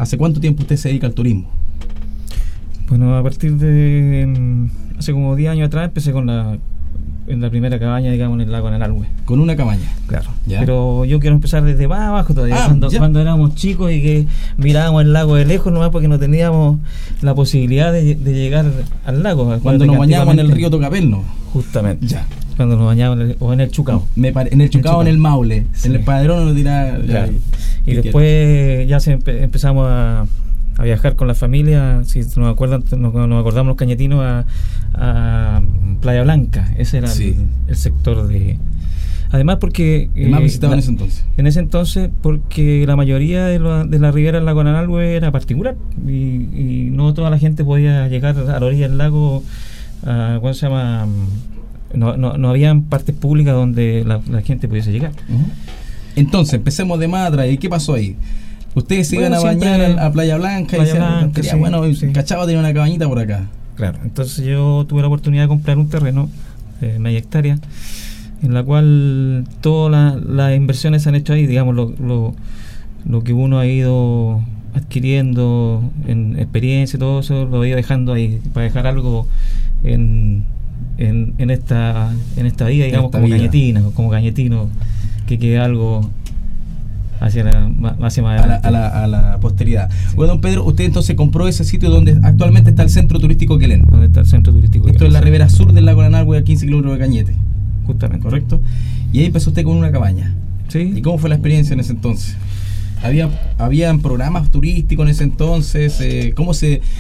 ¿Hace cuánto tiempo usted se dedica al turismo? Bueno, a partir de hace como 10 años atrás empecé en la primera cabaña, digamos, en el lago Analhue. ¿Con una cabaña? Claro. ¿Ya? Pero yo quiero empezar desde más abajo todavía, cuando éramos chicos y que mirábamos el lago de lejos nomás porque no teníamos la posibilidad de llegar al lago. Cuando nos bañábamos en el río Tocapel, ¿no? Justamente. Ya. Cuando nos bañábamos o en el Chucao. En el Chucao, en el Maule. Sí. En el Padrón no tiraba. Claro. Y después ya empezamos a viajar con la familia, si nos acordamos los cañetinos, a Playa Blanca. Ese era el sector de... Además porque... más visitado en ese entonces. En ese entonces, porque la mayoría de la ribera del lago Analhue era particular y no toda la gente podía llegar a la orilla del lago. ¿Cómo se llama? No habían partes públicas donde la gente pudiese llegar. Entonces, empecemos de más atrás. ¿Y qué pasó ahí? Ustedes se iban a bañar a Playa Blanca y decían, Cachaba tenía una cabañita por acá. Claro, entonces yo tuve la oportunidad de comprar un terreno, media hectárea, en la cual todas las inversiones se han hecho ahí, digamos, lo que uno ha ido adquiriendo en experiencia y todo eso, lo he ido dejando ahí, para dejar algo en esta vida, digamos, como cañetino, que quede algo hacia más adelante. A la posteridad. Sí. Bueno, don Pedro, usted entonces compró ese sitio donde actualmente está el Centro Turístico Quelén. Donde está el Centro Turístico Quelén. Esto es la ribera sur del lago Analhue, a 15 kilómetros de Cañete. Justamente. ¿Correcto? Y ahí empezó usted con una cabaña. Sí. ¿Y cómo fue la experiencia en ese entonces? ¿Habían programas turísticos en ese entonces? ¿Cómo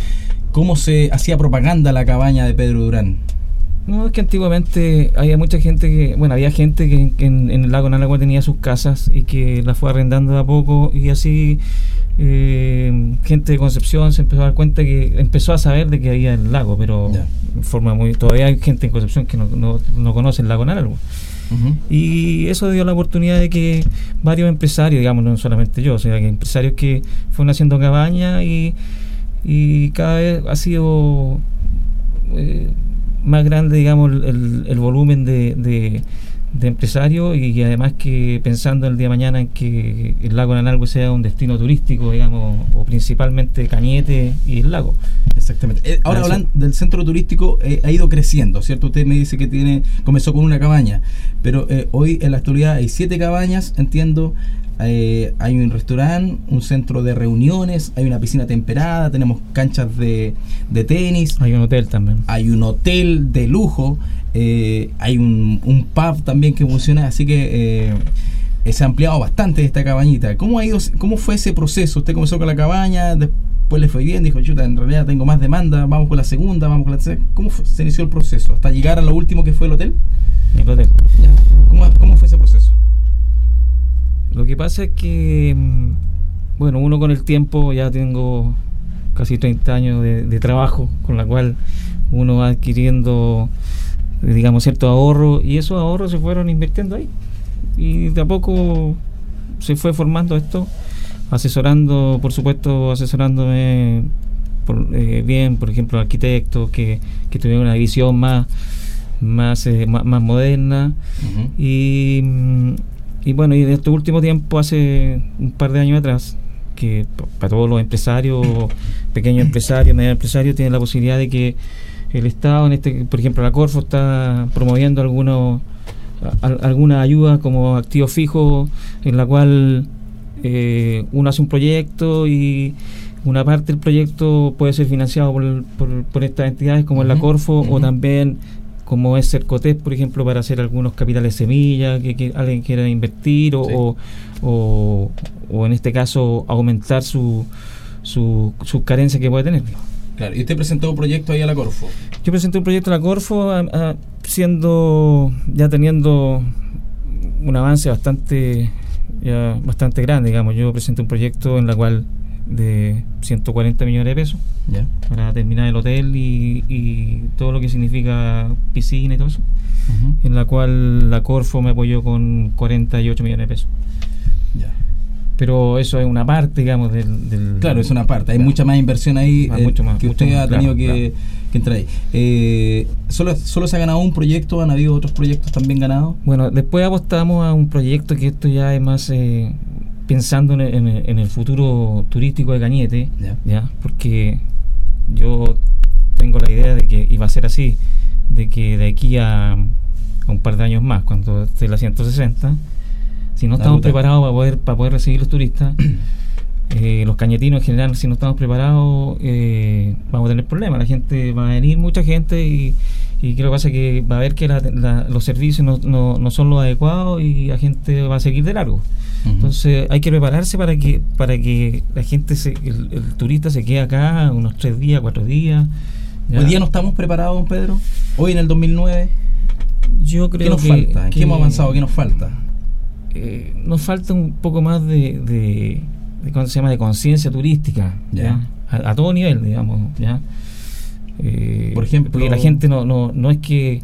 se hacía propaganda la cabaña de Pedro Durán? No, es que antiguamente había mucha gente había gente que en el lago Analhue tenía sus casas y que las fue arrendando de a poco, y así gente de Concepción se empezó a dar cuenta, que empezó a saber de que había el lago, pero en forma todavía hay gente en Concepción que no conoce el lago Analhue. Y eso dio la oportunidad de que varios empresarios, digamos, no solamente yo, o sea, que empresarios que fueron haciendo cabañas y cada vez ha sido más grande, digamos, el volumen de empresarios, y además que pensando el día de mañana en que el lago Analhue sea un destino turístico, digamos, o principalmente Cañete y el lago. Exactamente. Ahora hablando del centro turístico, ha ido creciendo, ¿cierto? Usted me dice que comenzó con una cabaña, pero hoy en la actualidad hay 7 cabañas, entiendo. Hay un restaurante, un centro de reuniones, hay una piscina temperada, tenemos canchas de tenis. Hay un hotel también. Hay un hotel de lujo, hay un pub también que funciona, así que se ha ampliado bastante esta cabañita. ¿Cómo fue ese proceso? Usted comenzó con la cabaña, después le fue bien, dijo, chuta, en realidad tengo más demanda, vamos con la segunda, vamos con la tercera. ¿Cómo se inició el proceso? ¿Hasta llegar a lo último que fue el hotel? El hotel. Ya. ¿Cómo fue ese proceso? Lo que pasa es que, uno con el tiempo, ya tengo casi 30 años de trabajo, con la cual uno va adquiriendo, digamos, cierto ahorro, y esos ahorros se fueron invirtiendo ahí. Y de a poco se fue formando esto, asesorándome bien, por ejemplo, arquitectos que tuvieron una visión más moderna. Y bueno, y en este último tiempo, hace un par de años atrás, que para todos los empresarios, pequeños empresarios, medianos empresarios, tienen la posibilidad de que el Estado, por ejemplo, la Corfo está promoviendo alguna ayuda como activo fijo, en la cual uno hace un proyecto y una parte del proyecto puede ser financiado por estas entidades como es la Corfo, o también como es Cercotec, por ejemplo, para hacer algunos capitales semilla que alguien quiera invertir, o en este caso aumentar su carencia que puede tener. Claro. ¿Y usted presentó un proyecto ahí a la Corfo? Yo presenté un proyecto a la Corfo, teniendo un avance bastante grande, digamos. Yo presenté un proyecto en la cual de 140 millones de pesos para terminar el hotel y todo lo que significa piscina y todo eso, en la cual la Corfo me apoyó con 48 millones de pesos. Pero eso es una parte, digamos, del claro, es una parte. Hay mucha más inversión ahí que usted ha tenido que entrar ahí. ¿Solo se ha ganado un proyecto? ¿Han habido otros proyectos también ganados? Bueno, después apostamos a un proyecto que esto ya es más pensando en el futuro turístico de Cañete, ¿ya? Porque yo tengo la idea de que, y va a ser así, de que de aquí a un par de años más, cuando esté la 160, si no estamos preparados para poder recibir los turistas, los cañetinos en general, si no estamos preparados, vamos a tener problemas. La gente va a venir, mucha gente, y creo que pasa que va a ver que los servicios no son los adecuados y la gente va a seguir de largo. Entonces hay que prepararse para que la gente, el turista se quede acá unos 3 días, 4 días. ¿Ya? ¿Hoy día no estamos preparados, don Pedro? ¿Hoy en el 2009? Yo creo ¿Qué nos falta? ¿En qué hemos avanzado? ¿Qué nos falta? Nos falta un poco más de ¿cómo se llama? De conciencia turística, ¿ya? A todo nivel, digamos, ¿ya? Por ejemplo, porque la gente no es que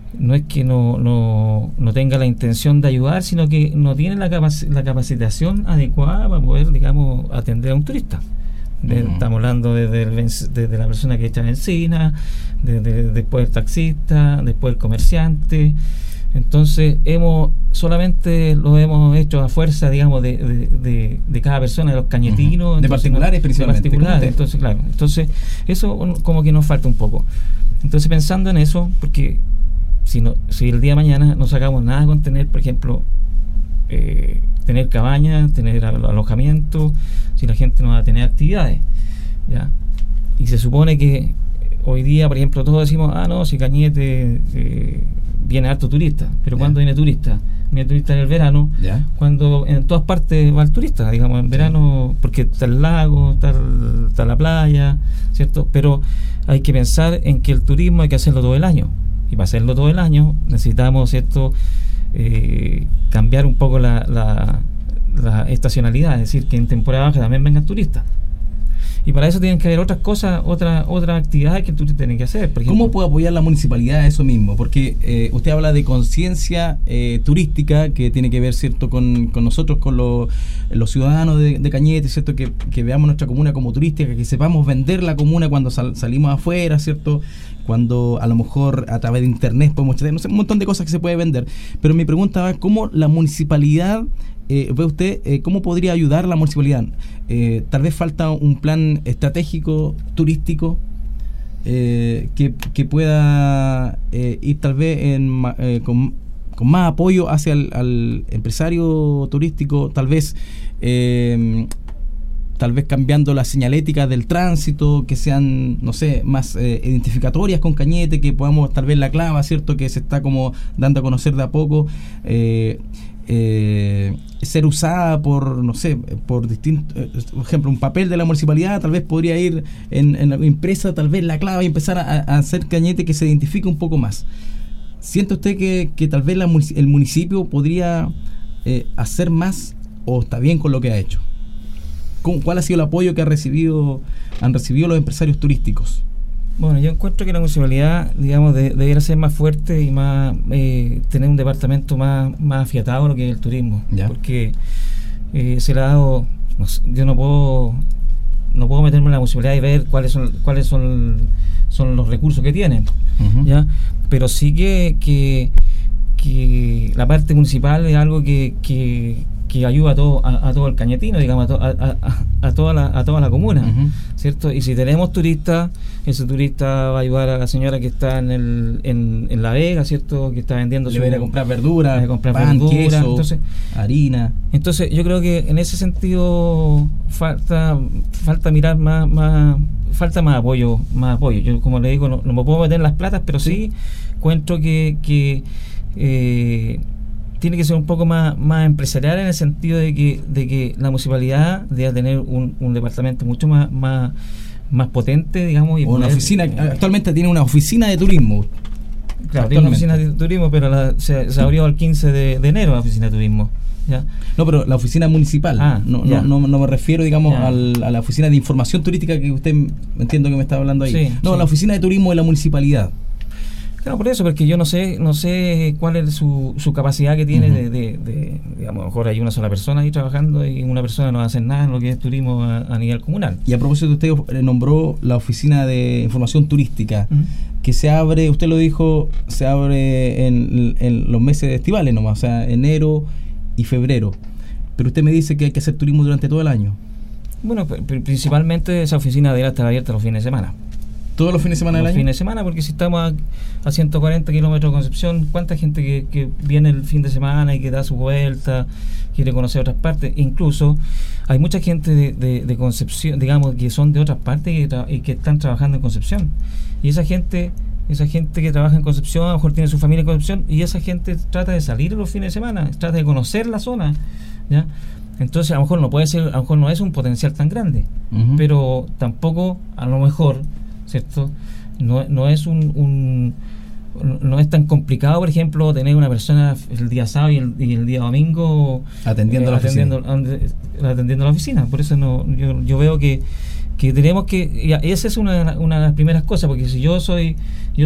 no tenga la intención de ayudar, sino que no tiene la capacitación adecuada para poder, digamos, atender a un turista. Estamos hablando desde la persona que echa benzina, después el taxista, después el comerciante. Entonces solamente lo hemos hecho a fuerza, digamos, de cada persona, de los cañetinos, de particulares principalmente. Entonces, claro, eso como que nos falta un poco. Entonces, pensando en eso, porque si el día de mañana no sacamos nada con tener, por ejemplo, tener cabañas, tener alojamiento, si la gente no va a tener actividades, ¿ya? Y se supone que hoy día, por ejemplo, todos decimos, no, si Cañete viene harto turista, pero ¿cuándo viene turista? Viene turista en el verano, cuando en todas partes va el turista, digamos, en verano, porque está el lago, está la playa, ¿cierto? Pero hay que pensar en que el turismo hay que hacerlo todo el año, y para hacerlo todo el año necesitamos, ¿cierto?, cambiar un poco la estacionalidad, es decir, que en temporada baja también vengan turistas. Y para eso tienen que haber otras cosas, otras actividades que el turista tiene que hacer. Por ejemplo, ¿cómo puede apoyar la municipalidad a eso mismo? Porque usted habla de conciencia turística que tiene que ver, ¿cierto?, con nosotros, con los ciudadanos de Cañete, ¿cierto?, que veamos nuestra comuna como turística, que sepamos vender la comuna cuando salimos afuera, ¿cierto?, cuando a lo mejor a través de internet podemos tener, no sé, un montón de cosas que se puede vender. Pero mi pregunta va, ¿cómo la municipalidad, ve usted, cómo podría ayudar la municipalidad? Tal vez falta un plan estratégico turístico que pueda ir tal vez con más apoyo hacia al empresario turístico, tal vez cambiando la señalética del tránsito, que sean, no sé, más identificatorias con Cañete, que podamos, tal vez la clava, ¿cierto?, que se está como dando a conocer de a poco, ser usada por, no sé, por distintos, por ejemplo, un papel de la municipalidad, tal vez podría ir en la impresa, tal vez la clave, y empezar a hacer Cañete que se identifique un poco más. ¿Siente usted que tal vez el municipio podría hacer más, o está bien con lo que ha hecho? ¿Cuál ha sido el apoyo que han recibido los empresarios turísticos? Bueno, yo encuentro que la municipalidad, digamos, debería ser más fuerte y más tener un departamento más afiatado a lo que es el turismo. ¿Ya? Porque se le ha dado, yo no puedo meterme en la municipalidad y ver cuáles son los recursos que tienen. ¿Ya? Pero sí que la parte municipal es algo que ayuda a todo el cañetino, digamos, a toda la comuna, ¿cierto? Y si tenemos turistas, ese turista va a ayudar a la señora que está en La Vega, ¿cierto?, que está vendiendo, le va a ir a comprar verduras, pan, queso, entonces, harina. Entonces yo creo que en ese sentido falta mirar más, falta más apoyo. Yo, como le digo, no me puedo meter en las platas, pero sí encuentro que tiene que ser un poco más empresarial, en el sentido de que la municipalidad debe tener un departamento mucho más potente, digamos, y una oficina. Actualmente tiene una oficina de turismo. Claro, tiene una oficina de turismo, pero se abrió el 15 de enero la oficina de turismo. ¿Ya? No, pero la oficina municipal. No me refiero, digamos, a la oficina de información turística que usted, entiendo que me está hablando ahí. La oficina de turismo de la municipalidad. Claro, por eso, porque yo no sé cuál es su capacidad que tiene digamos, a lo mejor hay una sola persona ahí trabajando y una persona no va a hacer nada en lo que es turismo a nivel comunal. Y a propósito, usted nombró la oficina de información turística, que se abre, usted lo dijo, se abre en los meses estivales nomás, o sea, enero y febrero. pero usted me dice que hay que hacer turismo durante todo el año. Bueno, principalmente esa oficina de estar abierta los fines de semana. ¿Todos los fines de semana del año? Los fines de semana, porque si estamos a 140 kilómetros de Concepción, ¿cuánta gente que viene el fin de semana y que da su vuelta, quiere conocer otras partes? Incluso hay mucha gente de Concepción, digamos, que son de otras partes y que están trabajando en Concepción. Y esa gente que trabaja en Concepción, a lo mejor tiene su familia en Concepción, y esa gente trata de salir los fines de semana, trata de conocer la zona, ¿ya? Entonces a lo mejor a lo mejor no es un potencial tan grande, pero tampoco a lo mejor, ¿cierto? No es no es tan complicado, por ejemplo, tener una persona el día sábado y el día domingo atendiendo la oficina. Por eso yo veo que tenemos que, y esa es una de las primeras cosas, porque si yo soy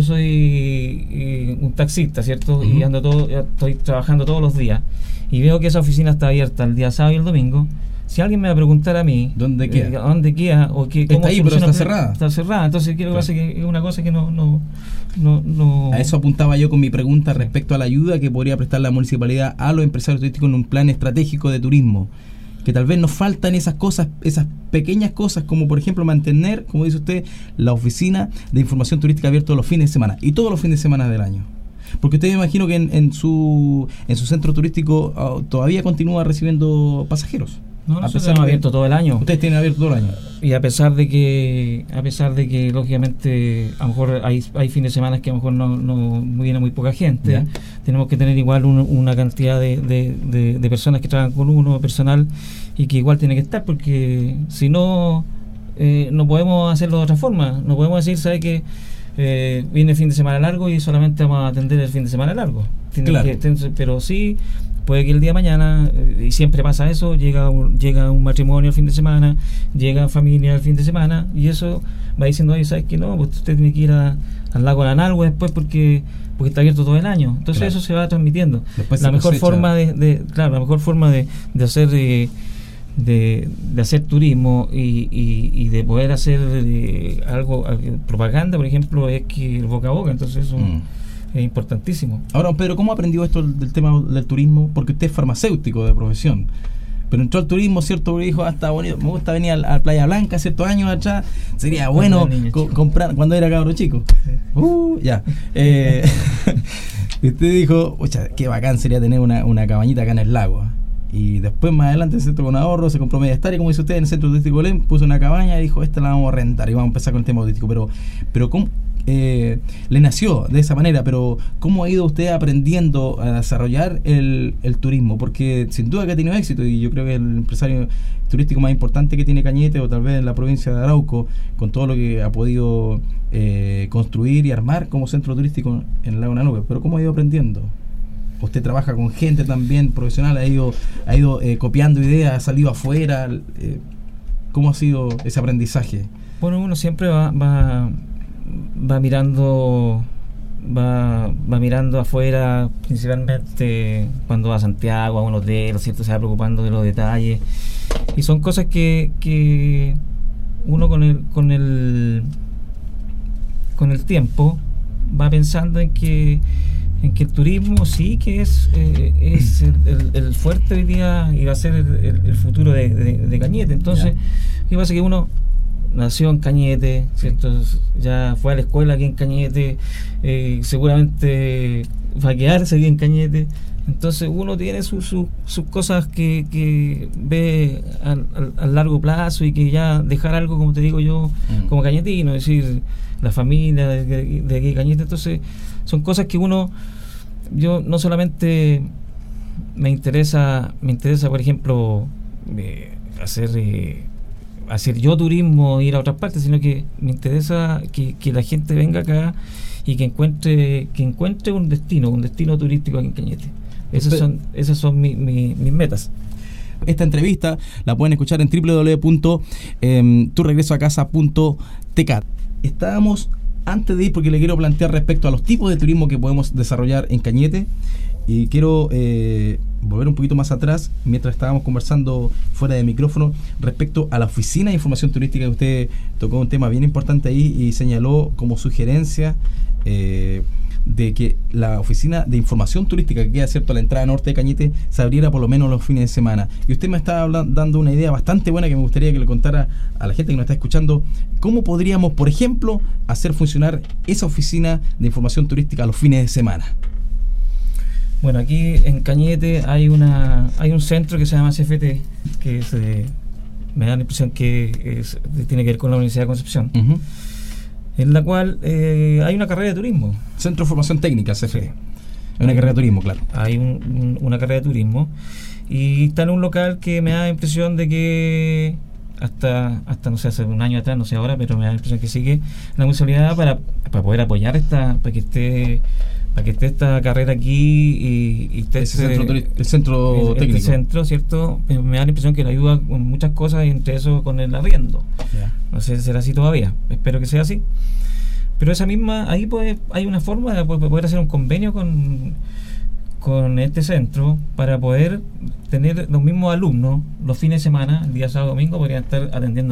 un taxista, ¿cierto? Y estoy trabajando todos los días y veo que esa oficina está abierta el día sábado y el domingo. Si alguien me va a preguntar a mí ¿dónde queda? ¿Dónde queda? O que, está ahí, pero está cerrada. Está cerrada. Entonces quiero que es una cosa que no. A eso apuntaba yo con mi pregunta respecto a la ayuda que podría prestar la municipalidad a los empresarios turísticos en un plan estratégico de turismo. Que tal vez nos faltan esas cosas, esas pequeñas cosas, como por ejemplo mantener, como dice usted, la oficina de información turística abierta los fines de semana y todos los fines de semana del año. Porque usted, me imagino que en su centro turístico todavía continúa recibiendo pasajeros. No, nosotros tenemos abierto todo el año. Ustedes tienen abierto todo el año. Y a pesar de que lógicamente a lo mejor hay fines de semana que a lo mejor no viene muy poca gente, ¿ya? Tenemos que tener igual una cantidad de personas que trabajan con uno, personal, y que igual tiene que estar, porque si no, no podemos hacerlo de otra forma. No podemos decir, ¿sabe qué? Viene el fin de semana largo y solamente vamos a atender el fin de semana largo. Claro. Pero sí, puede que el día de mañana, y siempre pasa eso, llega un matrimonio el fin de semana, llega familia el fin de semana, y eso va diciendo, oye, ¿sabes qué? No, pues usted tiene que ir al lago de Analhue después porque está abierto todo el año. Entonces eso se va transmitiendo. La mejor forma de hacer de hacer turismo y de poder hacer algo, propaganda, por ejemplo, es que el boca a boca. Entonces eso es importantísimo. Ahora, Pedro, ¿cómo aprendió esto del tema del turismo? Porque usted es farmacéutico de profesión, pero entró al turismo, ¿cierto? Dijo, está bonito, me gusta venir a Playa Blanca ciertos años atrás, sería bueno comprar, cuando era cabro chico. Ya. Usted dijo, oye, qué bacán sería tener una cabañita acá en el lago. Y después, más adelante, ¿cierto? Con ahorro, se compró media hectárea, como dice usted, en el centro turístico Belén, puso una cabaña y dijo, esta la vamos a rentar y vamos a empezar con el tema turístico. Pero ¿cómo le nació de esa manera? Pero ¿cómo ha ido usted aprendiendo a desarrollar el turismo? Porque sin duda que ha tenido éxito, y yo creo que el empresario turístico más importante que tiene Cañete, o tal vez en la provincia de Arauco, con todo lo que ha podido construir y armar como centro turístico en el lago Analhue. Pero ¿cómo ha ido aprendiendo? Usted trabaja con gente también profesional, ha ido copiando ideas, ha salido afuera. ¿Cómo ha sido ese aprendizaje? Bueno, uno siempre va mirando afuera, principalmente cuando va a Santiago, a un hotel, ¿cierto? Se va preocupando de los detalles, y son cosas que uno con el tiempo va pensando en que el turismo sí que es el fuerte hoy día y va a ser el futuro de Cañete. Entonces, ¿qué pasa? Que uno nació en Cañete, ¿cierto? Ya fue a la escuela aquí en Cañete, seguramente va a quedarse aquí en Cañete. Entonces uno tiene sus cosas que ve a largo plazo, y que ya dejar algo, como te digo yo, como cañetino, es decir, la familia de aquí Cañete. Entonces son cosas que yo no solamente me interesa, por ejemplo, hacer yo turismo, ir a otras partes, sino que me interesa que la gente venga acá y que encuentre un destino turístico aquí en Cañete. Esas son mis metas. Esta entrevista la pueden escuchar en www.turegresoacasa.tk. Estábamos, antes de ir, porque le quiero plantear respecto a los tipos de turismo que podemos desarrollar en Cañete, y quiero volver un poquito más atrás, mientras estábamos conversando fuera de micrófono, respecto a la oficina de información turística, que usted tocó un tema bien importante ahí y señaló como sugerencia de que la oficina de información turística que queda, ¿cierto?, a la entrada norte de Cañete, se abriera por lo menos los fines de semana. Y usted me está dando una idea bastante buena que me gustaría que le contara a la gente que nos está escuchando. ¿Cómo podríamos, por ejemplo, hacer funcionar esa oficina de información turística los fines de semana? Bueno, aquí en Cañete hay un centro que se llama CFT, que me da la impresión que tiene que ver con la Universidad de Concepción, en la cual hay una carrera de turismo. Centro de Formación Técnica, CFT. Sí. Es una carrera de turismo, claro. Hay una carrera de turismo y está en un local que me da la impresión de que hasta no sé, hace un año atrás, no sé ahora, pero me da la impresión que sigue la municipalidad para poder apoyar para que esté esta carrera aquí y esté el centro técnico. El centro, ¿cierto? Me da la impresión que le ayuda con muchas cosas, y entre eso con el arriendo. Yeah. No sé si será así todavía, espero que sea así. Pero ahí hay una forma de poder hacer un convenio con este centro para poder tener los mismos alumnos los fines de semana, el día sábado domingo, podrían estar atendiendo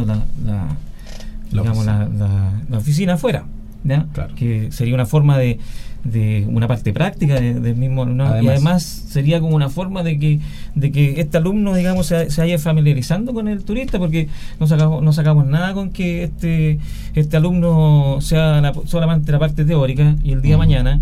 la oficina afuera, ¿ya? Claro. Que sería una forma de una parte práctica del mismo alumno, y además sería como una forma de que este alumno, digamos, se vaya familiarizando con el turista, porque no sacamos nada con que este alumno sea solamente la parte teórica y el día de mañana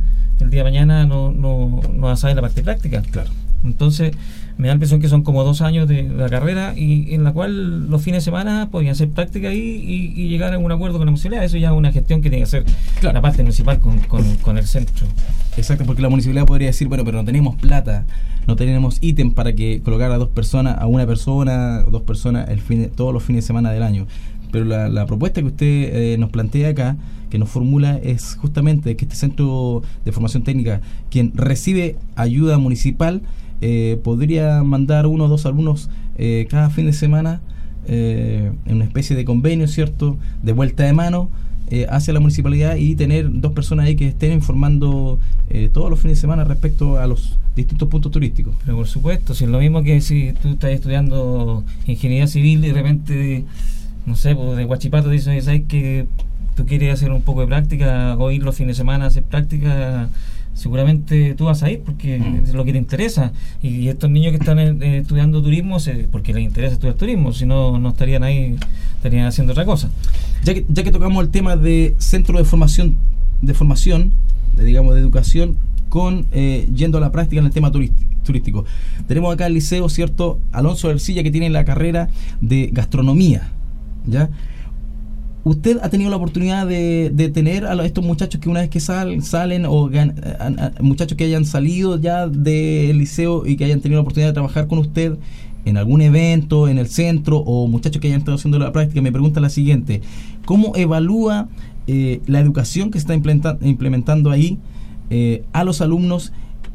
no va a saber la parte práctica. Claro. Entonces me da la impresión que son como 2 años de la carrera, y en la cual los fines de semana podrían hacer práctica ahí y llegar a un acuerdo con la municipalidad. Eso ya es una gestión que tiene que hacer la parte municipal con el centro. Exacto, porque la municipalidad podría decir, bueno, pero no tenemos plata, no tenemos ítem para que colocar a 2 personas, a una persona, 2 personas todos los fines de semana del año. Pero la propuesta que usted nos plantea acá, que nos formula, es justamente que este centro de formación técnica, quien recibe ayuda municipal, podría mandar 1 o 2 alumnos cada fin de semana en una especie de convenio, ¿cierto?, de vuelta de mano hacia la municipalidad, y tener 2 personas ahí que estén informando todos los fines de semana respecto a los distintos puntos turísticos. Pero por supuesto, si es lo mismo que si tú estás estudiando ingeniería civil y de repente, no sé, pues de Huachipato te dicen, ¿sabes que tú quieres hacer un poco de práctica o ir los fines de semana a hacer práctica? Seguramente tú vas a ir porque es lo que te interesa, y estos niños que están estudiando turismo porque les interesa estudiar turismo, si no, no estarían ahí, estarían haciendo otra cosa. Ya que tocamos el tema de centro de formación, digamos de educación, yendo a la práctica en el tema turístico, tenemos acá el liceo, ¿cierto?, Alonso Ercilla, que tiene la carrera de gastronomía, ¿ya? ¿Usted ha tenido la oportunidad de tener a estos muchachos que una vez que salen o muchachos que hayan salido ya del liceo y que hayan tenido la oportunidad de trabajar con usted en algún evento, en el centro, o muchachos que hayan estado haciendo la práctica? Me pregunta la siguiente: ¿cómo evalúa la educación que se está implementando ahí a los alumnos,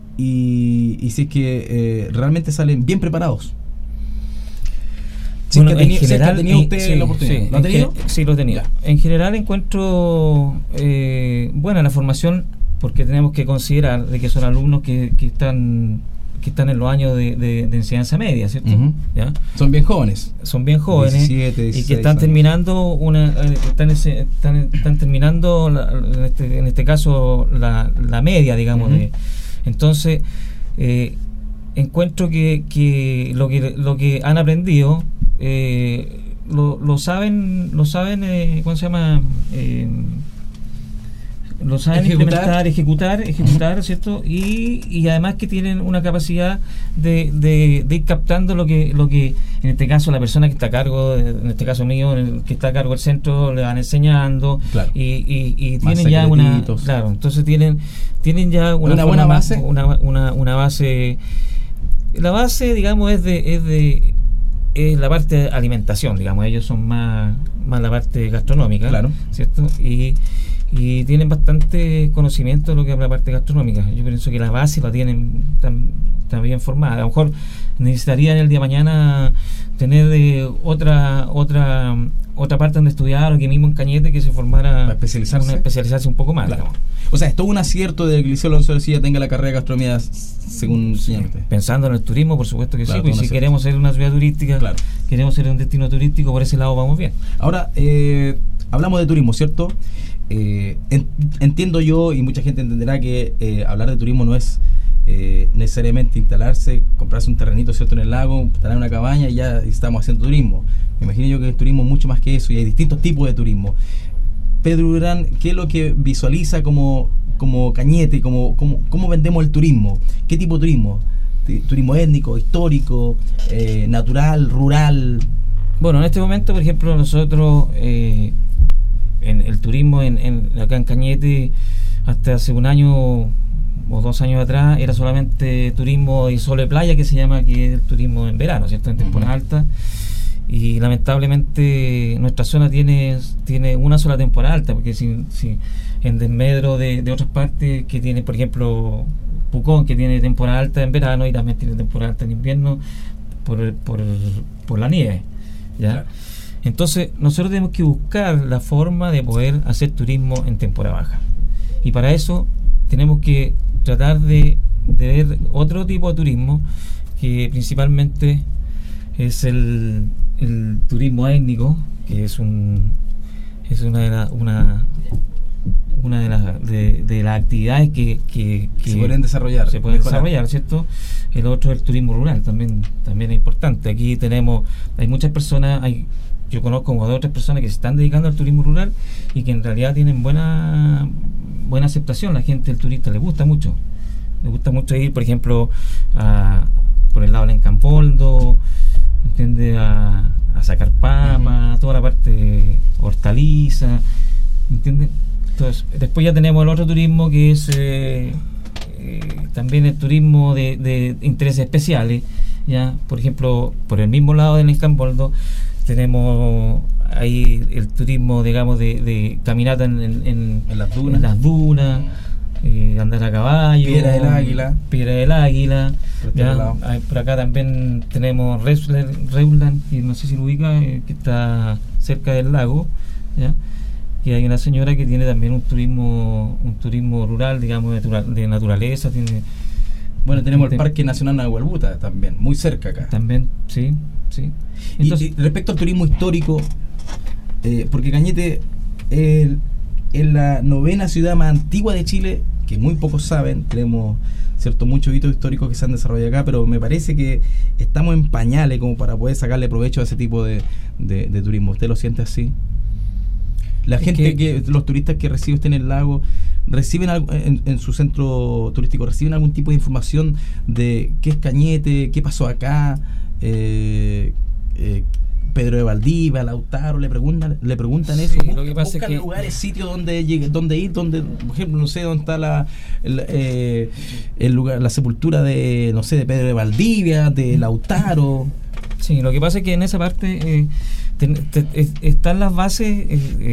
y si es que realmente salen bien preparados? Sí, bueno, en general, ¿tenía usted la oportunidad? ¿Lo ha tenido? Sí, lo he tenido. En general encuentro buena la formación, porque tenemos que considerar de que son alumnos que están en los años de enseñanza media, ¿cierto? ¿Ya? Son bien jóvenes. 17, 16, y que están terminando están terminando en este caso la media, digamos. Entonces encuentro que lo que han aprendido lo saben, ¿cómo se llama? Lo saben implementar, ejecutar, ¿cierto? Y además que tienen una capacidad de ir captando lo que en este caso la persona que está a cargo, en este caso mío, que está a cargo del centro, le van enseñando. Claro. Y tienen ya entonces tienen ya una buena base, una base. La base, digamos, es la parte de alimentación, digamos. Ellos son más la parte gastronómica, claro, ¿cierto? Y tienen bastante conocimiento de lo que es la parte gastronómica. Yo pienso que la base la tienen tan bien formada. A lo mejor necesitarían el día de mañana tener otra parte donde estudiar, o que mismo en Cañete que se formara para especializarse un poco más, claro. O sea, es todo un acierto de que el Liceo Alonso Ercilla tenga la carrera de gastronomía, según señalante. Pensando en el turismo, por supuesto que claro, sí, pues si queremos ser una ciudad turística, claro, queremos ser un destino turístico, por ese lado vamos bien. Ahora, hablamos de turismo, ¿cierto? Entiendo yo, y mucha gente entenderá que hablar de turismo no es necesariamente instalarse, comprarse un terrenito, ¿cierto?, en el lago, instalar una cabaña y ya estamos haciendo turismo. Me imagino yo que el turismo es mucho más que eso y hay distintos tipos de turismo. Pedro Durán, ¿qué es lo que visualiza como Cañete? ¿Cómo vendemos el turismo? ¿Qué tipo de turismo? ¿Turismo étnico, histórico, natural, rural? Bueno, en este momento, por ejemplo, nosotros en el turismo acá en Cañete, hasta hace un año o 2 años atrás, era solamente turismo de sol de playa, que se llama, que es el turismo en verano, ¿cierto?, en temporada alta. Y lamentablemente nuestra zona tiene una sola temporada alta, porque si en desmedro de otras partes que tiene, por ejemplo, Pucón, que tiene temporada alta en verano y también tiene temporada alta en invierno por la nieve, ¿ya? Claro. Entonces nosotros tenemos que buscar la forma de poder hacer turismo en temporada baja, y para eso tenemos que tratar de ver otro tipo de turismo, que principalmente es el turismo étnico, que es una de las actividades que se pueden desarrollar. Se pueden desarrollar, ¿cierto? El otro es el turismo rural, también es importante. Aquí hay muchas personas, yo conozco como 2 o 3 personas que se están dedicando al turismo rural y que en realidad tienen buena aceptación. La gente, el turista, le gusta mucho ir, por ejemplo, por el lado del Encampoldo, ¿entiendes?, a sacar papas, toda la parte hortaliza, ¿entiendes? Entonces, después ya tenemos el otro turismo, que es también el turismo de intereses especiales, ya. Por ejemplo, por el mismo lado del Encampoldo tenemos ahí el turismo, digamos, de caminata en las dunas, andar a caballo, Piedra del Águila, ¿ya? Por acá también tenemos Reuland, y no sé si lo ubica, que está cerca del lago, ¿ya? Y hay una señora que tiene también un turismo rural, digamos, de naturaleza. Tenemos el Parque Nacional Nahuelbuta también, muy cerca acá. También, sí. Entonces, y respecto al turismo histórico, porque Cañete es la 9ª ciudad más antigua de Chile, que muy pocos saben. Tenemos, ¿cierto?, muchos hitos históricos que se han desarrollado acá, pero me parece que estamos en pañales como para poder sacarle provecho a ese tipo de turismo. ¿Usted lo siente así? Los turistas que reciben usted en el lago, ¿reciben algo en su centro turístico? ¿Reciben algún tipo de información de qué es Cañete, qué pasó acá? Pedro de Valdivia, Lautaro, le preguntan eso. Sí, lo que pasa es que lugares, sitios donde ir, por ejemplo, no sé dónde está el lugar, la sepultura de Pedro de Valdivia, de Lautaro. Sí, lo que pasa es que en esa parte están las bases,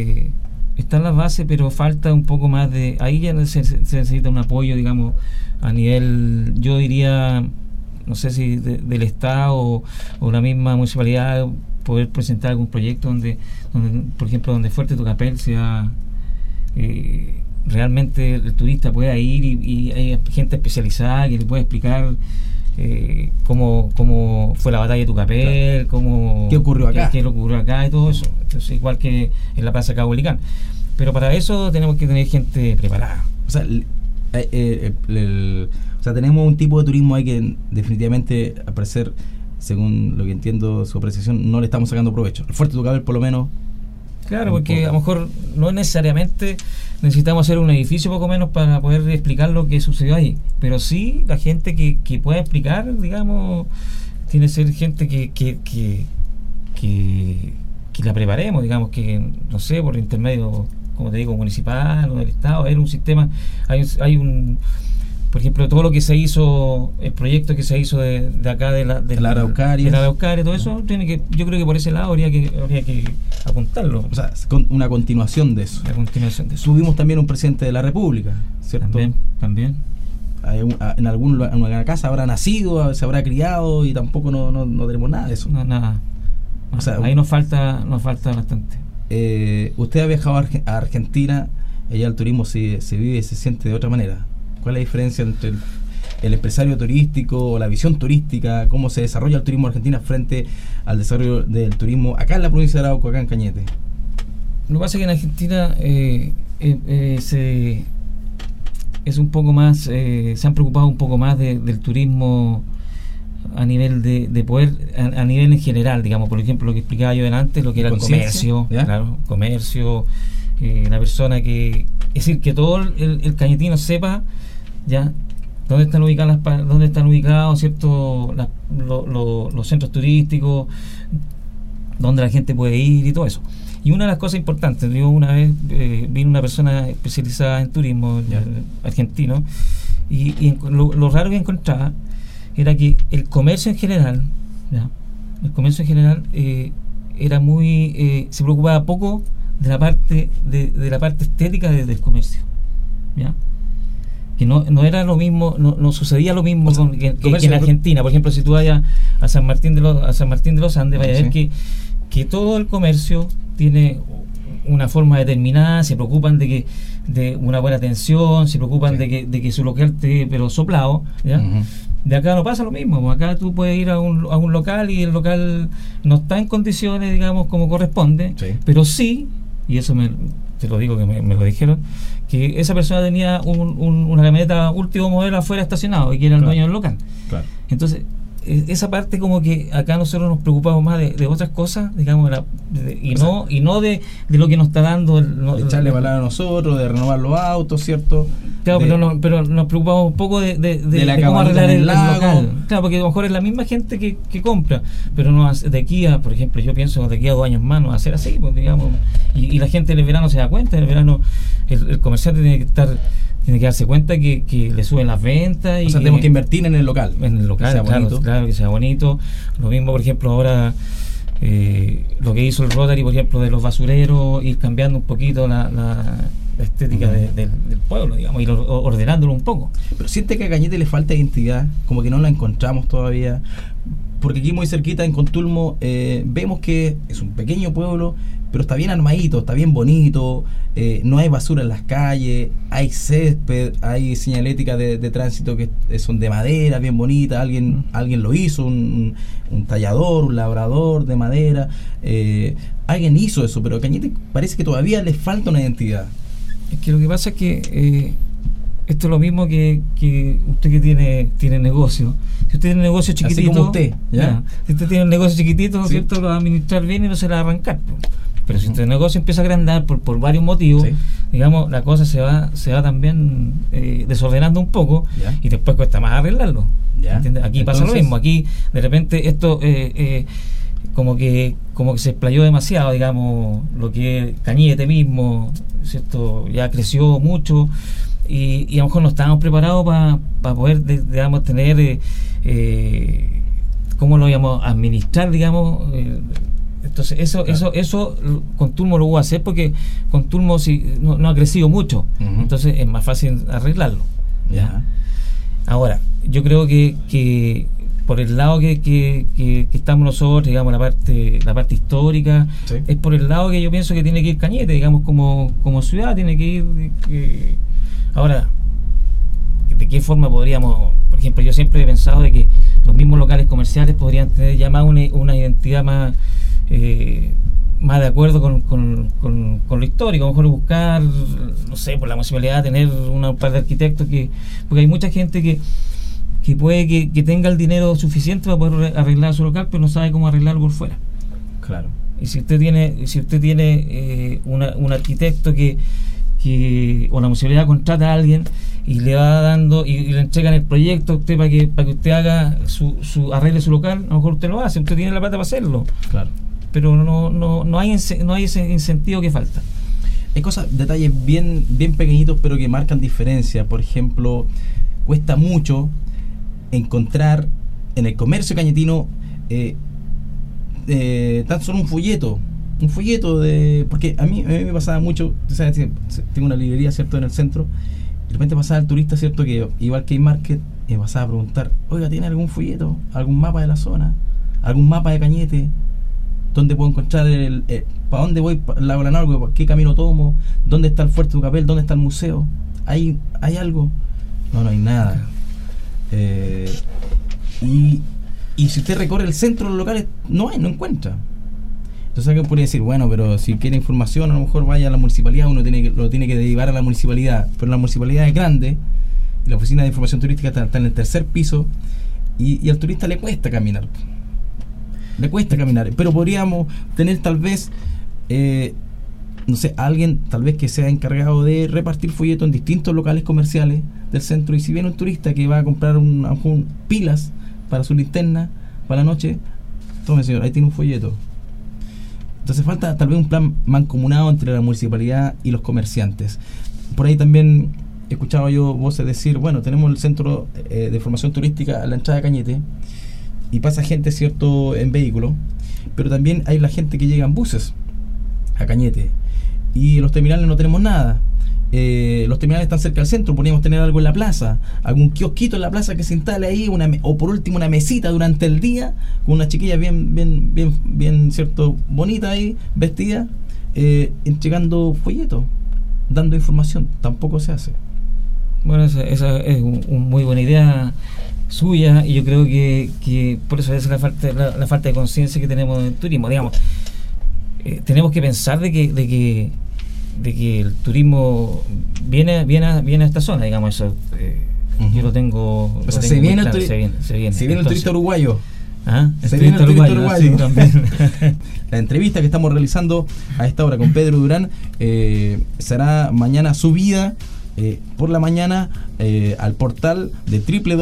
pero falta un poco más de. Ahí ya se necesita un apoyo, digamos, a nivel, yo diría, no sé si del Estado o la misma municipalidad, poder presentar algún proyecto donde por ejemplo, donde Fuerte Tucapel sea realmente el turista pueda ir y hay gente especializada que le pueda explicar cómo fue la batalla de Tucapel, claro. ¿Qué ocurrió acá y todo eso. Entonces, igual que en la Plaza Cabo Helicán. Pero para eso tenemos que tener gente preparada. O sea, tenemos un tipo de turismo ahí que definitivamente, al parecer, según lo que entiendo su apreciación, no le estamos sacando provecho. El Fuerte Tucapel, por lo menos. Claro, porque a lo mejor no necesariamente necesitamos hacer un edificio poco menos para poder explicar lo que sucedió ahí, pero sí la gente que pueda explicar, digamos, tiene que ser gente que la preparemos, digamos, que no sé, por intermedio, como te digo, municipal o del Estado, hay un sistema, hay un, por ejemplo, todo lo que se hizo, el proyecto que se hizo de acá de la Araucaria, todo eso, yo creo que por ese lado habría que apuntarlo. O sea, con una continuación de eso. Tuvimos también un presidente de la República, ¿cierto? También. En alguna casa habrá nacido, se habrá criado y tampoco no tenemos nada de eso. No, nada. O sea, ahí nos falta bastante. Usted ha viajado a Argentina, allá el turismo se vive y se siente de otra manera. ¿Cuál es la diferencia entre el empresario turístico o la visión turística? ¿Cómo se desarrolla el turismo en Argentina frente al desarrollo del turismo acá en la provincia de Arauco, acá en Cañete? Lo que pasa es que en Argentina es un poco más, se han preocupado un poco más del turismo a nivel de poder, a nivel en general, digamos, por ejemplo, lo que explicaba yo antes, lo que era el comercio, ¿ya? Claro, comercio, la persona que, es decir, que todo el cañetino sepa ya dónde están ubicados, ¿cierto? Los centros turísticos, dónde la gente puede ir y todo eso. Y una de las cosas importantes, yo una vez vino una persona especializada en turismo argentino, y lo raro que encontraba era que el comercio en general, ¿ya? El comercio en general era muy, se preocupaba poco de la parte de la parte estética del comercio, ¿ya? Que no era lo mismo, no sucedía lo mismo que en Argentina. Por ejemplo, si tú vayas a San Martín de los Andes, vayas a ver que todo el comercio tiene una forma determinada, se preocupan de una buena atención, se preocupan de que su local esté pero soplado, ¿ya? Uh-huh. De acá no pasa lo mismo. Acá tú puedes ir a un local y el local no está en condiciones, digamos, como corresponde, pero sí, y eso te lo digo que me lo dijeron, que esa persona tenía una camioneta último modelo afuera estacionado y que era el dueño del local. Claro. Entonces, esa parte como que acá nosotros nos preocupamos más de otras cosas, digamos, y no de lo que nos está dando de echarle palabra a nosotros, de renovar los autos, ¿cierto? Claro, pero nos preocupamos un poco de cómo arreglar el local. Claro, porque a lo mejor es la misma gente que compra, pero no de aquí a, por ejemplo, yo pienso de aquí a 2 años más no va a ser así, pues, digamos, y la gente en el verano se da cuenta, en el verano el comerciante tiene que darse cuenta que le suben las ventas. O sea, tenemos que invertir en el local. En el local, claro, que sea bonito. Lo mismo, por ejemplo, ahora lo que hizo el Rotary, por ejemplo, de los basureros, ir cambiando un poquito la estética del pueblo, digamos, ir ordenándolo un poco. Pero siente que a Cañete le falta identidad, como que no la encontramos todavía. Porque aquí muy cerquita, en Contulmo, vemos que es un pequeño pueblo, pero está bien armadito, está bien bonito, no hay basura en las calles, hay césped, hay señalética de tránsito que son de madera, bien bonita, alguien lo hizo, un tallador, un labrador de madera, alguien hizo eso, pero a Cañete parece que todavía le falta una identidad. Es que lo que pasa es que esto es lo mismo que usted que tiene negocio. Si usted tiene un negocio chiquitito, así como usted, ¿ya? Si usted tiene un negocio chiquitito, sí, ¿cierto? Lo va a administrar bien y no se la va a arrancar. Pero si el negocio empieza a agrandar por varios motivos, sí, digamos, la cosa se va también desordenando un poco, ¿ya? Y después cuesta más arreglarlo. ¿Ya? Aquí pasa lo mismo. Aquí de repente esto como que se explayó demasiado, digamos, lo que es Cañete mismo, ¿cierto? Ya creció mucho. Y a lo mejor no estábamos preparados para poder, digamos, tener cómo lo íbamos a administrar, digamos. Entonces eso Contulmo lo voy a hacer porque Contulmo no ha crecido mucho. Uh-huh. Entonces es más fácil arreglarlo. ¿Ya? Ahora, yo creo que por el lado que estamos nosotros, digamos, la parte histórica, sí, es por el lado que yo pienso que tiene que ir Cañete, digamos, como ciudad tiene que ir. Ahora, ¿de qué forma podríamos? Por ejemplo, yo siempre he pensado de que los mismos locales comerciales podrían tener ya más una identidad más de acuerdo con lo histórico. A lo mejor buscar, no sé, por la posibilidad de tener un par de arquitectos porque hay mucha gente que puede que tenga el dinero suficiente para poder arreglar su local, pero no sabe cómo arreglarlo por fuera. Claro. Y si usted tiene un arquitecto o la posibilidad contrata a alguien y le va dando y le entregan el proyecto a usted para que usted haga arregle su local, a lo mejor usted lo hace, usted tiene la plata para hacerlo. Claro. Pero no hay ese incentivo que falta. Hay detalles bien pequeñitos pero que marcan diferencia. Por ejemplo, cuesta mucho encontrar en el comercio cañetino tan solo un folleto porque a mí me pasaba mucho, ¿sabes? Tengo una librería, ¿cierto?, en el centro, y de repente pasaba el turista, ¿cierto?, que iba al K-Market y me pasaba a preguntar, oiga, ¿tiene algún folleto, algún mapa de la zona, algún mapa de Cañete, dónde puedo encontrar para dónde voy, el lago Lanargo, qué camino tomo, dónde está el fuerte de Ucapel, dónde está el museo? ¿Hay algo? No hay nada. Y si usted recorre el centro de los locales, no encuentra. Entonces alguien podría decir, bueno, pero si quiere información, a lo mejor vaya a la municipalidad, uno lo tiene que derivar a la municipalidad. Pero la municipalidad es grande, y la oficina de información turística está en el tercer piso, y al turista le cuesta caminar. Pero podríamos tener tal vez, no sé, alguien tal vez que sea encargado de repartir folletos en distintos locales comerciales del centro, y si viene un turista que va a comprar pilas para su linterna para la noche, tome señor, ahí tiene un folleto. Entonces falta tal vez un plan mancomunado entre la municipalidad y los comerciantes. Por ahí también he escuchado yo voces decir, bueno, tenemos el centro de formación turística a la entrada de Cañete, y pasa gente, cierto, en vehículo, pero también hay la gente que llega en buses a Cañete, y en los terminales no tenemos nada. Los terminales están cerca del centro, podríamos tener algo en la plaza, algún kiosquito en la plaza que se instale ahí, o por último una mesita durante el día con una chiquilla bien cierto, bonita ahí, vestida, entregando folletos, dando información. Tampoco se hace. Bueno, esa es una muy buena idea suya, y yo creo que por eso es la falta de conciencia que tenemos en el turismo. Digamos, tenemos que pensar de que el turismo viene a esta zona, digamos, eso. Yo lo tengo. O sea, se viene el turista uruguayo. Se viene el turista uruguayo. Sí, también. La entrevista que estamos realizando a esta hora con Pedro Durán será mañana subida por la mañana al portal de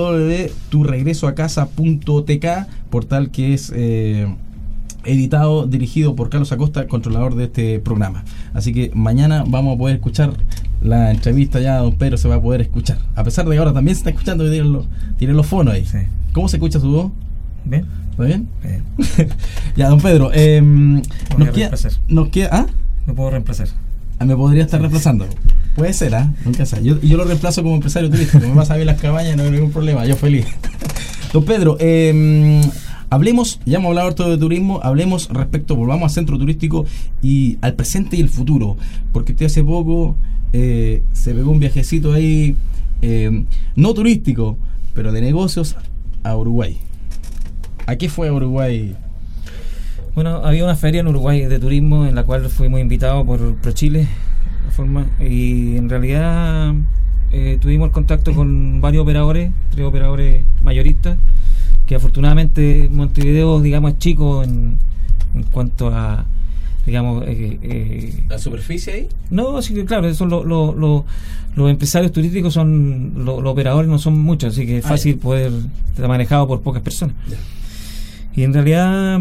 www.turegresoacasa.tk, portal que es editado, dirigido por Carlos Acosta, controlador de este programa. Así que mañana vamos a poder escuchar la entrevista, ya don Pedro se va a poder escuchar, a pesar de que ahora también se está escuchando, que tiene los fonos ahí. Sí. ¿Cómo se escucha su voz? Bien. ¿Está bien? Bien. Ya, don Pedro, nos queda ¿ah? Me puedo reemplazar. Me podría estar reemplazando. Puede ser, nunca sabe. Yo lo reemplazo como empresario turístico. Me vas a ver las cabañas, no hay ningún problema. Yo feliz. Don Pedro, hablemos, ya hemos hablado harto de turismo, volvamos al centro turístico y al presente y el futuro. Porque usted hace poco se pegó un viajecito ahí, no turístico, pero de negocios, a Uruguay. ¿A qué fue a Uruguay? Bueno, había una feria en Uruguay de turismo en la cual fuimos invitados por ProChile, y en realidad tuvimos el contacto con varios operadores, 3 operadores mayoristas, que afortunadamente Montevideo, digamos, es chico en cuanto a, digamos... ¿La superficie ahí? No, sí, claro, son los empresarios turísticos, son los operadores no son muchos, así que es fácil poder estar manejado por pocas personas. Yeah. Y en realidad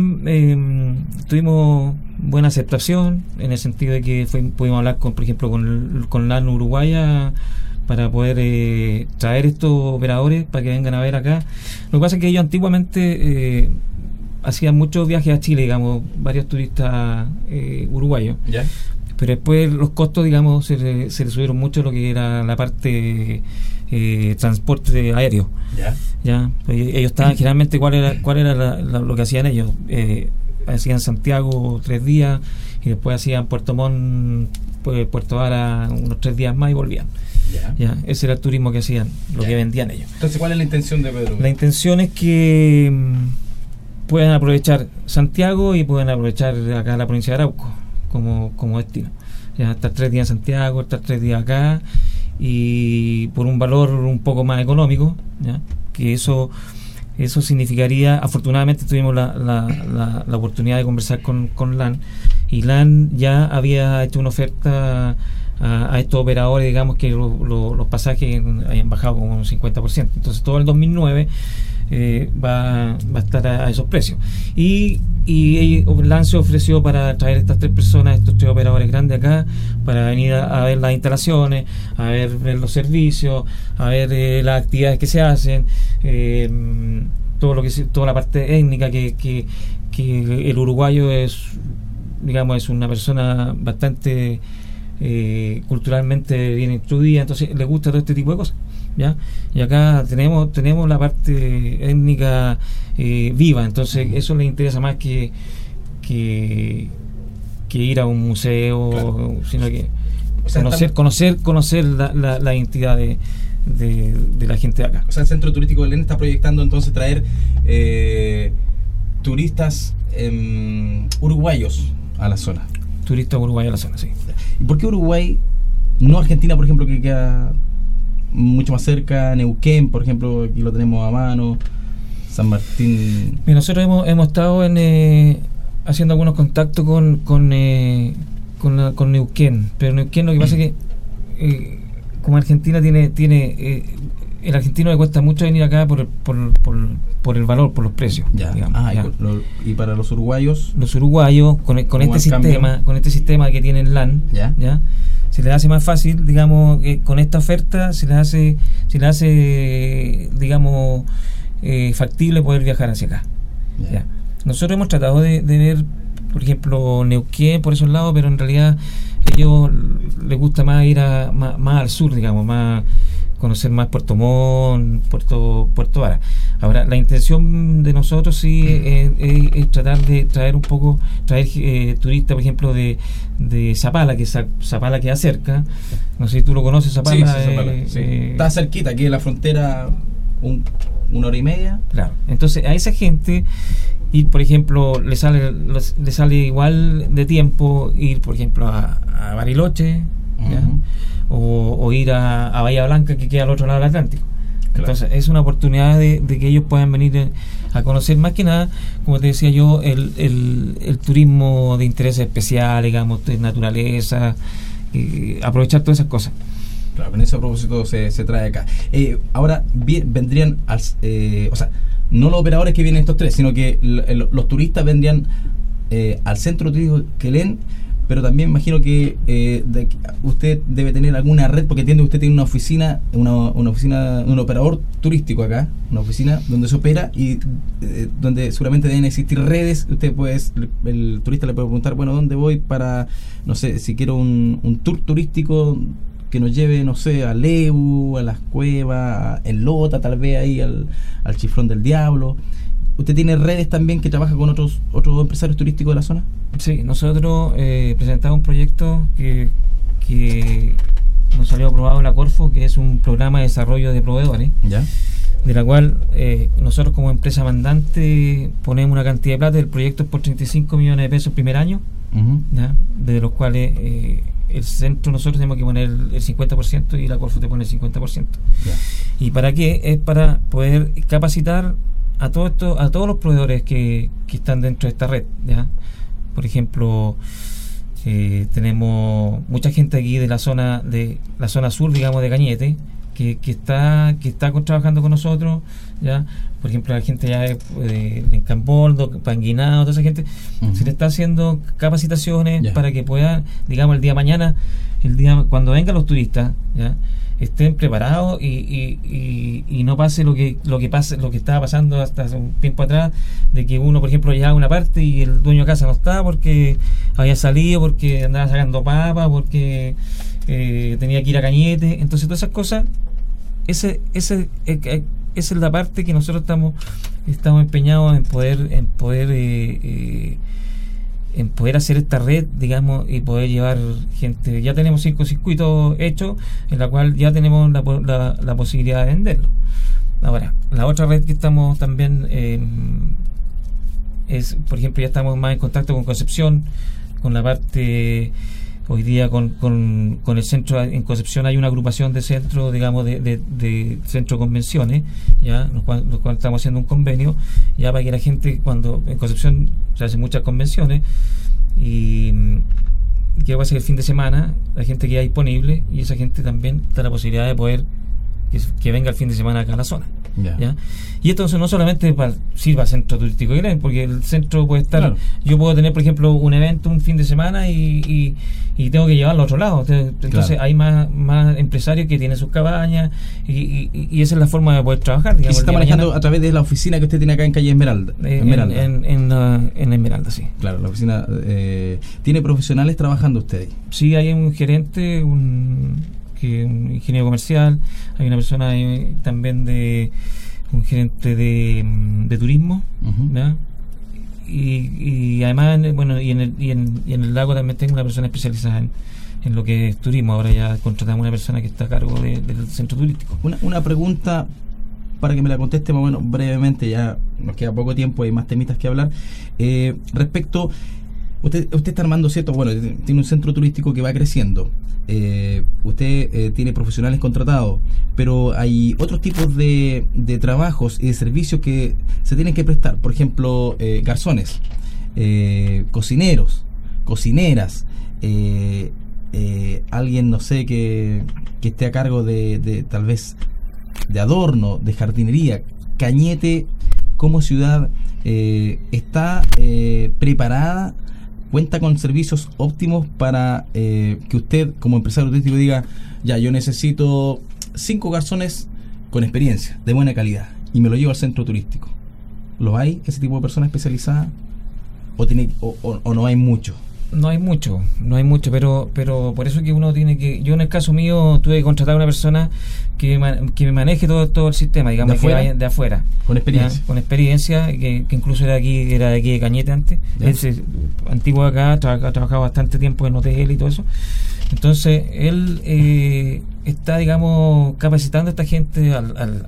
tuvimos buena aceptación, en el sentido de que pudimos hablar, por ejemplo, con LAN Uruguaya, para poder traer estos operadores para que vengan a ver acá. Lo que pasa es que ellos antiguamente hacían muchos viajes a Chile, digamos, varios turistas uruguayos. ¿Ya? Pero después los costos, digamos, se le subieron mucho lo que era la parte transporte aéreo. ¿Ya? Ellos estaban, generalmente, ¿cuál era lo que hacían ellos? Hacían Santiago 3 días y después hacían Puerto Montt, Puerto Vara unos 3 días más y volvían. Ya, ese era el turismo que hacían, lo que vendían ellos. Entonces, ¿cuál es la intención de Pedro? La intención es que puedan aprovechar Santiago y puedan aprovechar acá la provincia de Arauco como destino. Ya, estar 3 días en Santiago, estar 3 días acá, y por un valor un poco más económico, ¿ya? Que eso significaría, afortunadamente tuvimos la oportunidad de conversar con LAN, y LAN ya había hecho una oferta a estos operadores, digamos, que los pasajes hayan bajado como un 50%. Entonces todo el 2009 va a estar a esos precios, y LAN se ofreció para traer estas 3 personas, estos 3 operadores grandes acá, para venir a ver las instalaciones, a ver los servicios, a ver las actividades que se hacen, toda la parte étnica, que el uruguayo es una persona bastante culturalmente bien instruida, entonces le gusta todo este tipo de cosas, ¿ya? Y acá tenemos la parte étnica viva, entonces eso les interesa más que ir a un museo, claro, sino que conocer la identidad de la gente de acá. O sea, el Centro Turístico de Belén está proyectando entonces traer turistas uruguayos a la zona. Turistas uruguayos a la zona, sí. ¿Y por qué Uruguay, no Argentina, por ejemplo, que queda mucho más cerca, Neuquén, por ejemplo, aquí lo tenemos a mano, San Martín? Mira, nosotros hemos estado haciendo algunos contactos con Neuquén, pero Neuquén lo que pasa es que como Argentina tiene el argentino le cuesta mucho venir acá por el valor, por los precios. Ya. Digamos, ya. Y para los uruguayos. Los uruguayos con este sistema que tienen LAN, ya se les hace más fácil, digamos, con esta oferta se les hace digamos factible poder viajar hacia acá. Ya. Nosotros hemos tratado de ver, por ejemplo, Neuquén por esos lados, pero en realidad a ellos les gusta más ir más al sur, digamos, más conocer más Puerto Montt, Puerto Vara. Ahora, la intención de nosotros sí es tratar de traer turistas, por ejemplo, de Zapala, que Zapala queda cerca. No sé si tú lo conoces, Zapala. Sí, Zapala, sí. Está cerquita, aquí en la frontera, 1 hora y media. Claro. Entonces, a esa gente ir, por ejemplo, le sale igual de tiempo ir, por ejemplo, a Bariloche, ¿ya? O ir a Bahía Blanca, que queda al otro lado del Atlántico. Claro. Entonces es una oportunidad de que ellos puedan venir a conocer más que nada, como te decía yo, el turismo de interés especial, digamos, de naturaleza, aprovechar todas esas cosas. Claro, con ese propósito se trae acá. Ahora vendrían, o sea, no los operadores que vienen estos tres, sino que los turistas vendrían al centro turístico Quelén, pero también imagino que usted debe tener alguna red, porque entiendo que usted tiene una oficina, un operador turístico acá, una oficina donde se opera y donde seguramente deben existir redes. El turista le puede preguntar, bueno, ¿dónde voy para, no sé, si quiero un tour turístico que nos lleve, no sé, a Leu, a las cuevas, en Lota, tal vez ahí al Chiflón del Diablo? ¿Usted tiene redes también que trabaja con otros empresarios turísticos de la zona? Sí, nosotros presentamos un proyecto que nos salió aprobado en la Corfo, que es un programa de desarrollo de proveedores, ¿ya? De la cual nosotros como empresa mandante ponemos una cantidad de plata. El proyecto es por 35 millones de pesos el primer año, ¿ya? De los cuales el centro nosotros tenemos que poner el 50% y la Corfo te pone el 50%. ¿Ya? ¿Y para qué? Es para poder capacitar a todos los proveedores que están dentro de esta red, ¿ya? Por ejemplo, tenemos mucha gente aquí de la zona sur, digamos, de Cañete, que está trabajando con nosotros, ¿ya? Por ejemplo, la gente ya en Camboldo, Panguinado, toda esa gente, se le está haciendo capacitaciones para que puedan, digamos, el día de mañana, cuando vengan los turistas, ¿ya?, estén preparados y no pase lo que estaba pasando hasta hace un tiempo atrás, de que uno, por ejemplo, llegaba a una parte y el dueño de casa no estaba porque había salido, porque andaba sacando papas, porque tenía que ir a Cañete. Entonces todas esas cosas, esa es la parte que nosotros estamos empeñados en poder hacer esta red, digamos, y poder llevar gente. Ya tenemos 5 circuitos hechos, en la cual ya tenemos la posibilidad de venderlo. Ahora, la otra red que estamos también es, por ejemplo, ya estamos más en contacto con Concepción, con la parte, hoy día con el centro. En Concepción hay una agrupación de centros, digamos, de centro de convenciones, ya, los cuales estamos haciendo un convenio ya para que la gente, cuando en Concepción se hacen muchas convenciones, y que va a ser el fin de semana, la gente queda disponible y esa gente también da la posibilidad de poder que venga el fin de semana acá a la zona. ¿Ya? Y esto no solamente sirva al centro turístico, porque el centro puede estar, claro, yo puedo tener, por ejemplo, un evento un fin de semana y tengo que llevarlo a otro lado. Entonces, claro, hay más empresarios que tienen sus cabañas y esa es la forma de poder trabajar, digamos. ¿Y se está manejando a través de la oficina que usted tiene acá en calle Esmeralda? En Esmeralda, sí. Claro, la oficina tiene profesionales trabajando usted. Sí, hay un gerente, un ingeniero comercial, hay una persona también un gerente de turismo, ¿ya? Y además, bueno, y en el lago también tengo una persona especializada en lo que es turismo. Ahora ya contratamos una persona que está a cargo del centro turístico. Una pregunta para que me la conteste más o menos brevemente, ya nos queda poco tiempo, hay más temitas que hablar. Respecto, Usted está armando, ¿cierto? Bueno, tiene un centro turístico que va creciendo. Usted tiene profesionales contratados, pero hay otros tipos de trabajos y de servicios que se tienen que prestar. Por ejemplo, garzones, cocineros, cocineras, alguien, no sé, que esté a cargo de tal vez de adorno, de jardinería. Cañete como ciudad está preparada, cuenta con servicios óptimos para que usted como empresario turístico diga, ya, yo necesito 5 garzones con experiencia, de buena calidad, y me lo llevo al centro turístico. ¿Lo hay, ese tipo de personas especializadas? ¿O no hay mucho? No hay mucho, pero por eso que uno tiene que... Yo en el caso mío tuve que contratar a una persona que me maneje todo el sistema, digamos, de afuera. Con experiencia. ¿Ya? Con experiencia, que incluso era de aquí de Cañete antes. Él antiguo acá, ha trabajado bastante tiempo en hotel y todo eso. Entonces, él está, digamos, capacitando a esta gente, al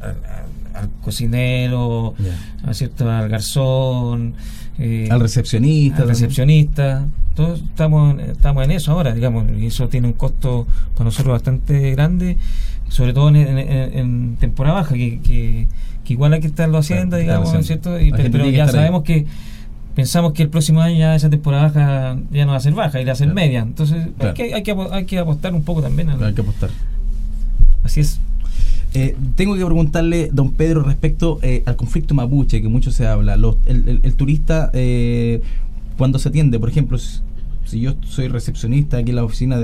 cocinero, ¿cierto? Al garzón, al recepcionista. Todos estamos en eso ahora, digamos, y eso tiene un costo para nosotros bastante grande, sobre todo en temporada baja, que igual hay que estarlo haciendo, digamos, ¿cierto? Pero ya sabemos pensamos que el próximo año ya esa temporada baja ya no va a ser baja, irá a ser media. Entonces hay que apostar un poco también. Hay que apostar. Así es. Tengo que preguntarle, don Pedro, respecto al conflicto mapuche, que mucho se habla. El turista, cuando se atiende, por ejemplo, si yo soy recepcionista aquí en la oficina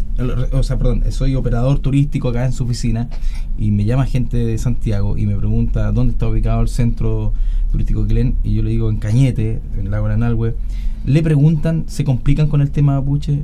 soy operador turístico acá en su oficina, y me llama gente de Santiago y me pregunta dónde está ubicado el centro turístico Quilén, y yo le digo en Cañete, en el lago Aranalhue. ¿Le preguntan, se complican con el tema mapuche?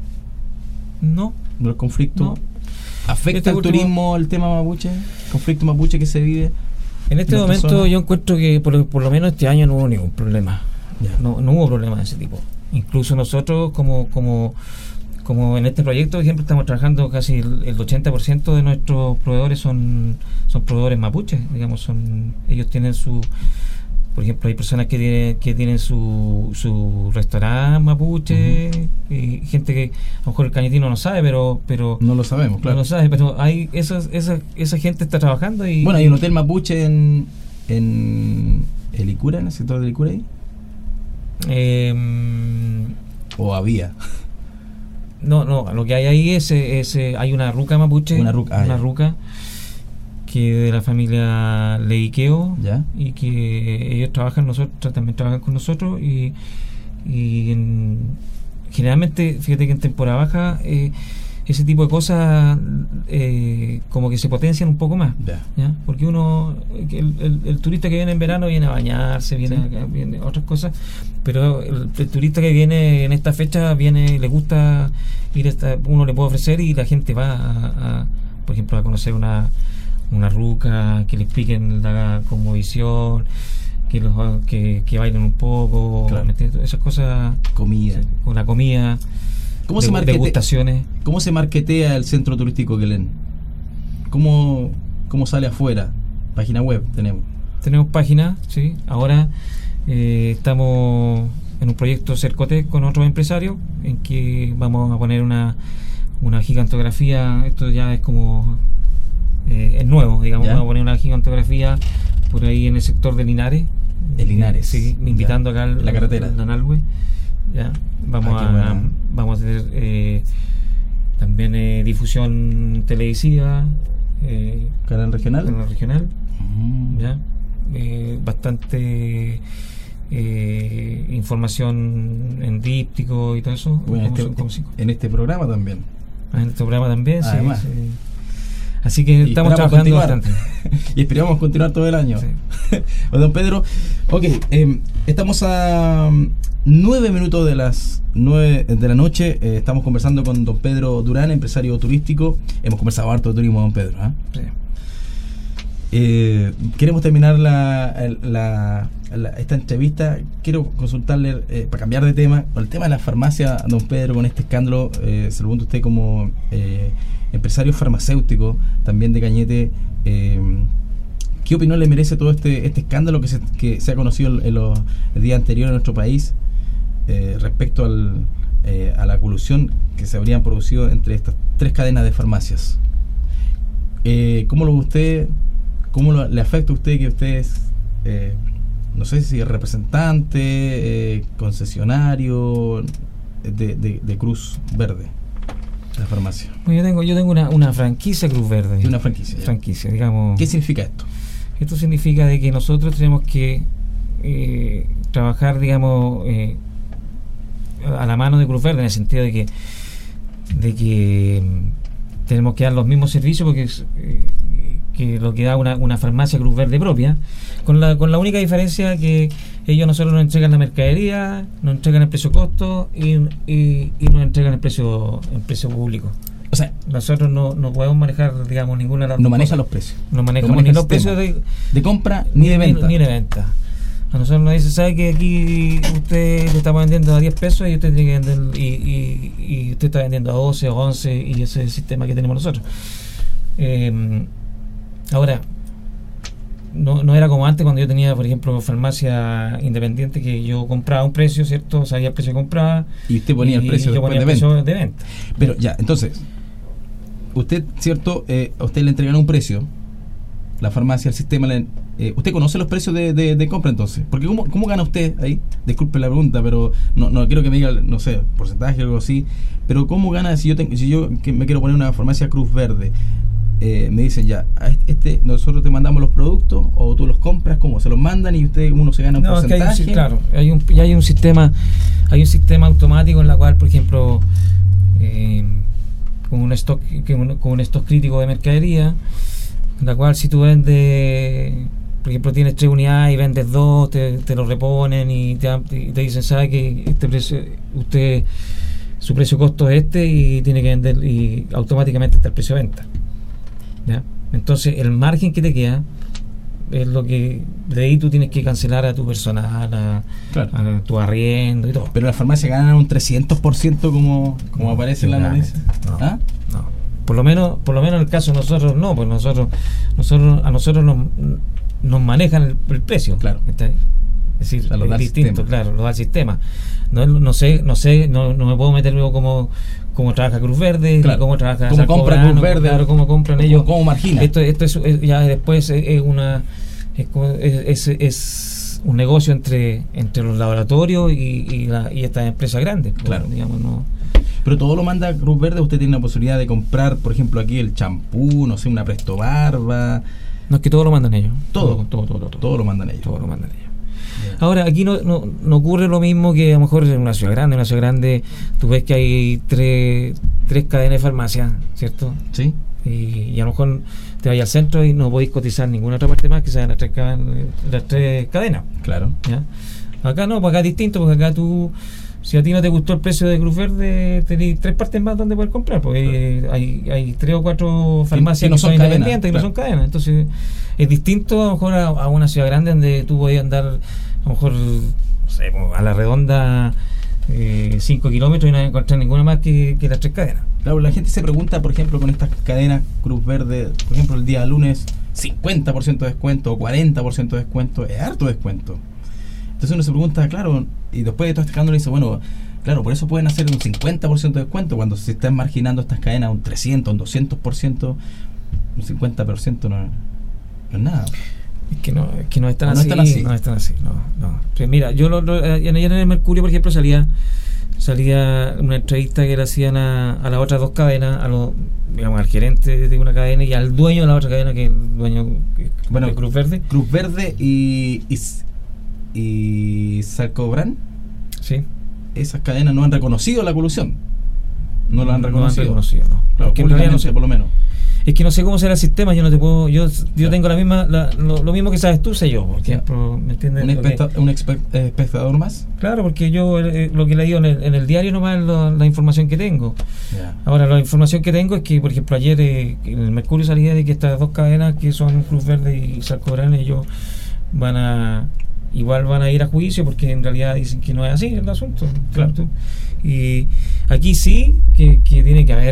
No. ¿Los conflictos? No. ¿Afecta el turismo el tema mapuche? ¿Conflicto mapuche que se vive? En este momento yo encuentro que por lo menos este año no hubo ningún problema. No hubo problema de ese tipo. Incluso nosotros como en este proyecto, por ejemplo, estamos trabajando casi el 80% de nuestros proveedores son proveedores mapuches, digamos, ellos tienen por ejemplo, hay personas que tienen su restaurante mapuche, y gente que a lo mejor el cañetino no sabe, pero no lo sabemos, claro. No lo sabe, pero hay esa gente está trabajando y... Bueno, hay un hotel mapuche en Helicura, en el sector de Helicura ahí. ¿O había? No, lo que hay ahí hay una ruca mapuche, una ruca que de la familia Leiqueo, y que ellos también trabajan con nosotros, y generalmente, fíjate que en temporada baja ese tipo de cosas como que se potencian un poco más, ¿ya? Porque el turista que viene en verano viene a bañarse, viene a otras cosas, pero el turista que viene en esta fecha le gusta ir uno le puede ofrecer, y la gente va por ejemplo, a conocer una ruca, que le expliquen la cosmovisión, que bailen un poco, esas cosas, con la comida. Degustaciones. ¿Cómo se marketea el centro turístico Quilén? ¿Cómo sale afuera? Página web tenemos página, sí. Ahora estamos en un proyecto Cercotec con otros empresarios, en que vamos a poner una gigantografía. Esto ya es como es nuevo, digamos. Vamos a poner una gigantografía por ahí en el sector de Linares. Sí, invitando acá la carretera de Aranalhue. Ya, vamos a tener también difusión televisiva, canal regional, ya, bastante información en díptico y todo eso. Bueno, en este programa también. En este programa también, además. Sí. Así que estamos trabajando bastante. Y esperamos continuar todo el año. Sí. Don Pedro, estamos a 9 minutos de las 9 de la noche. Estamos conversando con don Pedro Durán, empresario turístico. Hemos conversado harto de turismo, don Pedro. Sí. Queremos terminar esta entrevista. Quiero consultarle, para cambiar de tema, con el tema de la farmacia, don Pedro, con este escándalo. Se lo pregunto a usted como empresario farmacéutico también de Cañete. ¿Qué opinión le merece todo este escándalo que se ha conocido en los días anteriores en nuestro país? respecto a la colusión que se habrían producido entre estas 3 cadenas de farmacias. ¿Cómo lo ve usted? ¿Cómo le afecta a usted que usted es, no sé si es representante, concesionario de Cruz Verde, la farmacia? Bueno, yo tengo una franquicia Cruz Verde. Y una franquicia. Franquicia, digamos. ¿Qué significa esto? Esto significa de que nosotros tenemos que trabajar, digamos, a la mano de Cruz Verde, en el sentido de que tenemos que dar los mismos servicios, porque que lo que da una farmacia Cruz Verde propia, con la única diferencia que ellos no solo nos entregan la mercadería, nos entregan el precio costo y nos entregan el precio público. O sea, nosotros no podemos manejar, digamos, ninguna de las no manejan los precios. No manejamos ni los precios de compra ni de venta. Ni de venta. A nosotros nos dice, ¿sabe que aquí usted le está vendiendo a 10 pesos y usted tiene que vender y usted está vendiendo a 12 o 11, y ese es el sistema que tenemos nosotros? Ahora, no era como antes, cuando yo tenía, por ejemplo, farmacia independiente, que yo compraba un precio, ¿cierto? Sabía el precio que compraba. Y usted ponía el precio después de venta. Pero ya, entonces, usted, ¿cierto? A usted le entregan un precio, la farmacia, el sistema, ¿usted conoce los precios de compra entonces? Porque ¿cómo gana usted ahí? Disculpe la pregunta, pero no quiero que me diga, no sé, porcentaje o algo así, pero ¿cómo gana si yo que me quiero poner una farmacia Cruz Verde? Me dicen ya, nosotros te mandamos los productos o tú los compras, ¿cómo? ¿Se los mandan y uno se gana un porcentaje? Claro, hay un sistema automático en la cual, por ejemplo, con un stock crítico de mercadería, en la cual si tú vendes, por ejemplo, tienes 3 unidades y vendes 2, te lo reponen y te dicen, ¿sabe que este precio, usted, su precio costo es y tiene que vender, y automáticamente está el precio de venta? ¿Ya? Entonces el margen que te queda es lo que de ahí tú tienes que cancelar a tu personal, a tu arriendo y todo. Pero la farmacia ganan un 300% como aparece en la noticia. No. Por lo menos en el caso de nosotros no, pues a nosotros nos manejan el precio. Claro. ¿Está ahí? Es decir, es distinto, claro, lo da el sistema. No sé, no me puedo meter luego cómo trabaja Cruz Verde, claro, cómo trabaja cómo compra Cruz Verde, claro, cómo compran ellos, cómo margina. Esto es ya después es un negocio entre los laboratorios y estas empresas grandes. Claro. Digamos, no. Pero todo lo manda Cruz Verde. Usted tiene la posibilidad de comprar, por ejemplo, aquí el champú, no sé, una Presto Barba. No, es que todo lo mandan ellos. Todo lo mandan ellos. Todo lo mandan ellos. Ahora, aquí no ocurre lo mismo que a lo mejor en una ciudad grande. En una ciudad grande tú ves que hay tres cadenas de farmacia, ¿cierto? Sí. Y a lo mejor te vayas al centro y no podéis cotizar ninguna otra parte más que sean las tres cadenas. Claro. ¿Ya? Acá no, pues acá es distinto, porque acá tú, si a ti no te gustó el precio de Cruz Verde, tenés 3 partes más donde poder comprar, porque hay 3 o 4 farmacias que son independientes y no son cadenas. Entonces es distinto a lo mejor a una ciudad grande donde tú podías andar a lo mejor, no sé, a la redonda 5 kilómetros y no encontrar ninguna más que las 3 cadenas. Claro, la gente se pregunta, por ejemplo, con estas cadenas Cruz Verde, por ejemplo, el día lunes 50% de descuento o 40% de descuento, es harto descuento. Entonces uno se pregunta, claro, y después de todo este escándalo dice, bueno, claro, por eso pueden hacer un 50% de descuento cuando se están marginando estas cadenas un 300, un 200%, un 50% no es nada. Es que no están así. No están así, no. Pero mira, yo ayer en el Mercurio, por ejemplo, salía una entrevista que le hacían a las otras 2 cadenas, digamos, al gerente de una cadena y al dueño de la otra cadena, que es el dueño de Cruz Verde. Cruz Verde y Sarcobran. Sí. Esas cadenas no han reconocido la colusión. No lo han reconocido. No. Claro, públicamente, no sé, por lo menos. Es que no sé cómo será el sistema, yo no te puedo, yo tengo la misma lo mismo que sabes tú, sé yo, por ejemplo, ¿me entiendes? ¿Un espectador más? Claro, porque yo lo que he leído en el diario nomás es la información que tengo. Yeah. Ahora, la información que tengo es que, por ejemplo, ayer en el Mercurio salía de que estas 2 cadenas, que son Cruz Verde y Sarcobran, ellos igual van a ir a juicio, porque en realidad dicen que no es así el asunto. Claro. Y aquí sí que tiene que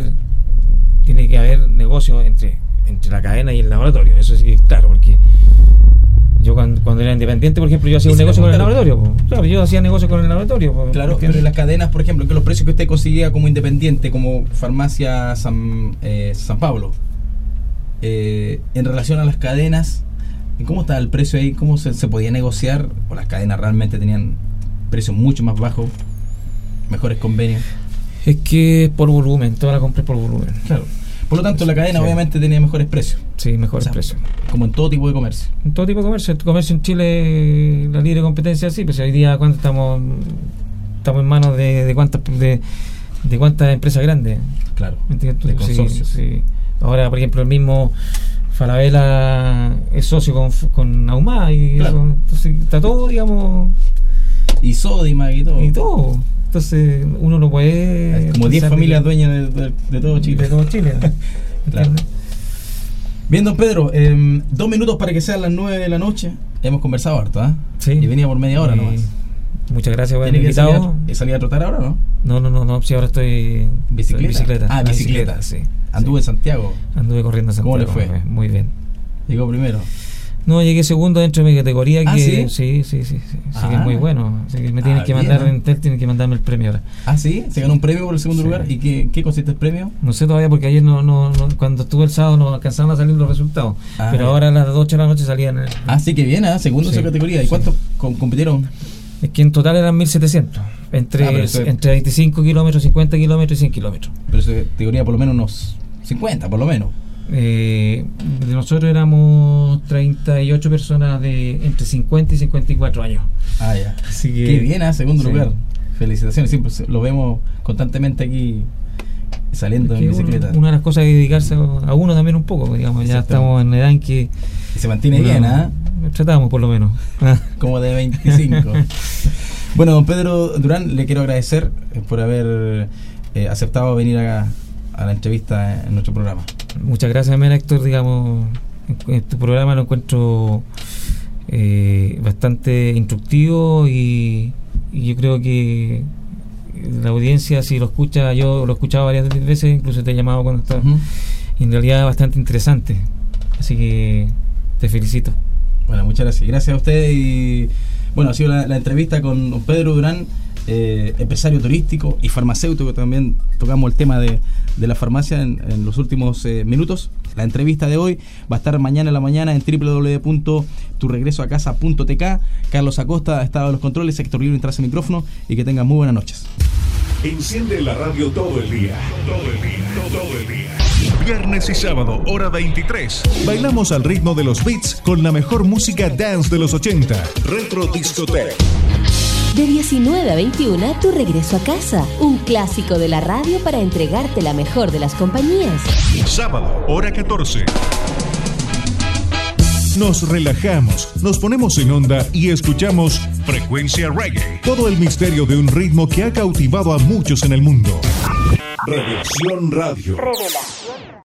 haber negocio entre la cadena y el laboratorio, eso sí es claro, porque Yo cuando era independiente, por ejemplo, yo hacía un negocio con el laboratorio. Claro, yo hacía negocio con el laboratorio. Claro, pero en las cadenas, por ejemplo, que los precios que usted conseguía como independiente, como farmacia San Pablo, en relación a las cadenas, ¿cómo estaba el precio ahí? ¿Cómo se podía negociar? ¿O las cadenas realmente tenían precios mucho más bajos, mejores convenios? Es que es por volumen, toda la compré por volumen. Claro. Por lo tanto, la cadena obviamente tenía mejores precios. Sí, mejores precios. Como en todo tipo de comercio. En todo tipo de comercio. El comercio en Chile, la libre competencia, sí, pues hoy día cuando estamos en manos de cuántas empresas grandes. Claro, de consorcios. Sí. Ahora, por ejemplo, el mismo Falabella es socio con Ahumada y claro. Eso, entonces está todo, digamos... Y Sodimac y todo. Y todo. Entonces uno no puede... Hay como 10 familias dueñas de todo Chile. De todo Chile. Claro. Bien, don Pedro, 2 minutos para que sean las 9 de la noche. Hemos conversado harto, ¿eh? Sí. Y venía por media hora nomás. Muchas gracias por haberme invitado. ¿Salir a trotar ahora, no? No, si ahora estoy... ¿Bicicleta? Ah, bicicleta. Sí. ¿Anduve en Santiago? Anduve corriendo en Santiago. ¿Cómo le fue? Muy bien. ¿Llegó primero? No, llegué segundo dentro de mi categoría. ¿Sí? Sí. Así que es muy bueno. Así que me tienen que mandar en Entel, tienen que mandarme el premio ahora. ¿Ah, sí? ¿Se ganó un premio por el segundo lugar? ¿Y qué consiste el premio? No sé todavía porque ayer cuando estuve el sábado no alcanzaron a salir los resultados. Pero ahora a las 8 de la noche salían. Sí, que bien, segundo en su categoría. ¿Y cuántos compitieron? Es que en total eran 1.700. Entre 25 kilómetros, 50 kilómetros y 100 kilómetros. Pero esa categoría por lo menos unos 50, por lo menos. De nosotros éramos 38 personas de entre 50 y 54 años. Ya. Así que, qué bien, segundo lugar. Felicitaciones, siempre lo vemos constantemente aquí saliendo en bicicleta. Una de las cosas es dedicarse a uno también un poco, digamos, ya estamos en edad en que... Y se mantiene bien, Tratamos por lo menos. Como de 25. Bueno, don Pedro Durán, le quiero agradecer por haber aceptado venir a la entrevista en nuestro programa. Muchas gracias, Héctor. Digamos, en tu programa lo encuentro bastante instructivo y yo creo que la audiencia, si lo escucha, yo lo he escuchado varias veces, incluso te he llamado cuando estaba, y en realidad bastante interesante. Así que te felicito. Bueno, muchas gracias. Gracias a usted. Y bueno, ha sido la entrevista con don Pedro Durán, empresario turístico y farmacéutico. También tocamos el tema de la farmacia en los últimos minutos. La entrevista de hoy va a estar mañana en la mañana en www.turegresoacasa.tk. Carlos Acosta ha estado en los controles, Héctor Libre tras el micrófono, y que tengan muy buenas noches. Enciende la radio todo el día. Todo el día. Viernes y sábado, hora 23. Bailamos al ritmo de los beats con la mejor música dance de los 80. Retro Discotheque. De 19 a 21, Tu Regreso a Casa, un clásico de la radio para entregarte la mejor de las compañías. Sábado, hora 14. Nos relajamos, nos ponemos en onda y escuchamos Frecuencia Reggae. Todo el misterio de un ritmo que ha cautivado a muchos en el mundo. Revelación Radio.